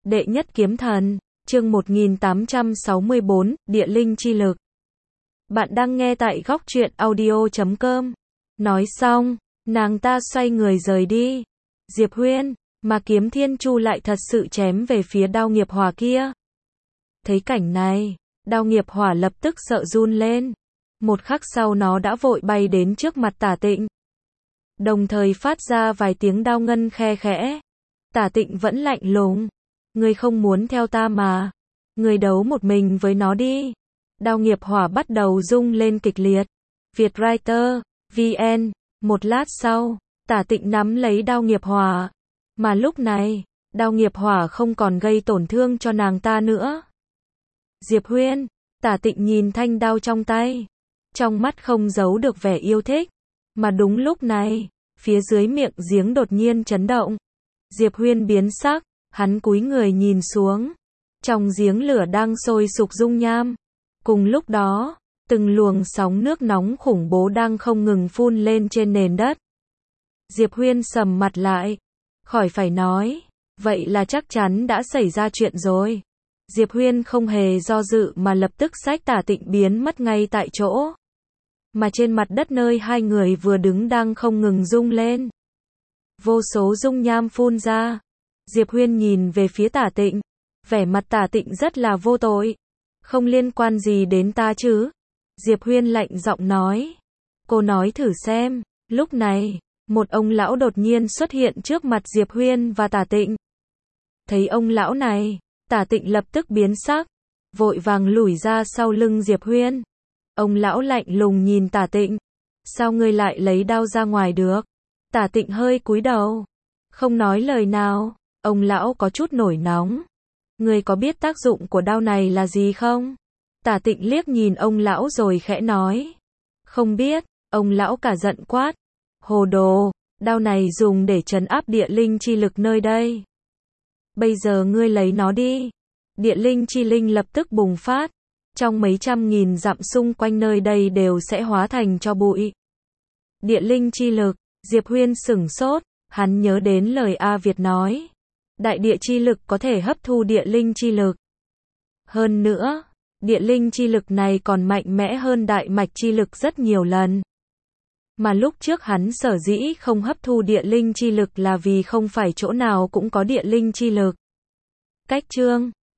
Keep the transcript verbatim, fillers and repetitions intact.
Đệ nhất kiếm thần, chương một nghìn tám trăm sáu mươi bốn, địa linh chi lực. Bạn đang nghe tại góc truyện audio chấm com. Nói xong, nàng ta xoay người rời đi. Diệp Huyên, mà kiếm thiên chu lại thật sự chém về phía đao nghiệp hỏa kia. Thấy cảnh này, đao nghiệp hỏa lập tức sợ run lên. Một khắc sau nó đã vội bay đến trước mặt Tả Tịnh. Đồng thời phát ra vài tiếng đao ngân khe khẽ. Tả Tịnh vẫn lạnh lùng. Ngươi không muốn theo ta mà. Ngươi đấu một mình với nó đi. Đao nghiệp hỏa bắt đầu rung lên kịch liệt. Vietwriter, vê en. Một lát sau, Tả Tịnh nắm lấy đao nghiệp hỏa. Mà lúc này, đao nghiệp hỏa không còn gây tổn thương cho nàng ta nữa. Diệp Huyên, Tả Tịnh nhìn thanh đao trong tay. Trong mắt không giấu được vẻ yêu thích. Mà đúng lúc này, phía dưới miệng giếng đột nhiên chấn động. Diệp Huyên biến sắc, hắn cúi người nhìn xuống. Trong giếng lửa đang sôi sục dung nham. Cùng lúc đó, từng luồng sóng nước nóng khủng bố đang không ngừng phun lên trên nền đất. Diệp Huyên sầm mặt lại. Khỏi phải nói, vậy là chắc chắn đã xảy ra chuyện rồi. Diệp Huyên không hề do dự mà lập tức xách Tả Tịnh biến mất ngay tại chỗ. Mà trên mặt đất nơi hai người vừa đứng đang không ngừng rung lên. Vô số dung nham phun ra. Diệp Huyên nhìn về phía Tả Tịnh. Vẻ mặt Tả Tịnh rất là vô tội. Không liên quan gì đến ta chứ? Diệp Huyên lạnh giọng nói. Cô nói thử xem. Lúc này, một ông lão đột nhiên xuất hiện trước mặt Diệp Huyên và Tả Tịnh. Thấy ông lão này, Tả Tịnh lập tức biến sắc. Vội vàng lùi ra sau lưng Diệp Huyên. Ông lão lạnh lùng nhìn Tả Tịnh. Sao ngươi lại lấy đao ra ngoài được? Tả Tịnh hơi cúi đầu. Không nói lời nào. Ông lão có chút nổi nóng. Ngươi có biết tác dụng của đao này là gì không? Tả Tịnh liếc nhìn ông lão rồi khẽ nói. Không biết. Ông lão cả giận quát. Hồ đồ, đao này dùng để trấn áp địa linh chi lực nơi đây. Bây giờ ngươi lấy nó đi. Địa linh chi linh lập tức bùng phát. Trong mấy trăm nghìn dặm xung quanh nơi đây đều sẽ hóa thành cho bụi. Địa linh chi lực, Diệp Huyên sửng sốt, hắn nhớ đến lời A Việt nói. Đại địa chi lực có thể hấp thu địa linh chi lực. Hơn nữa, địa linh chi lực này còn mạnh mẽ hơn đại mạch chi lực rất nhiều lần. Mà lúc trước hắn sở dĩ không hấp thu địa linh chi lực là vì không phải chỗ nào cũng có địa linh chi lực. Cách chương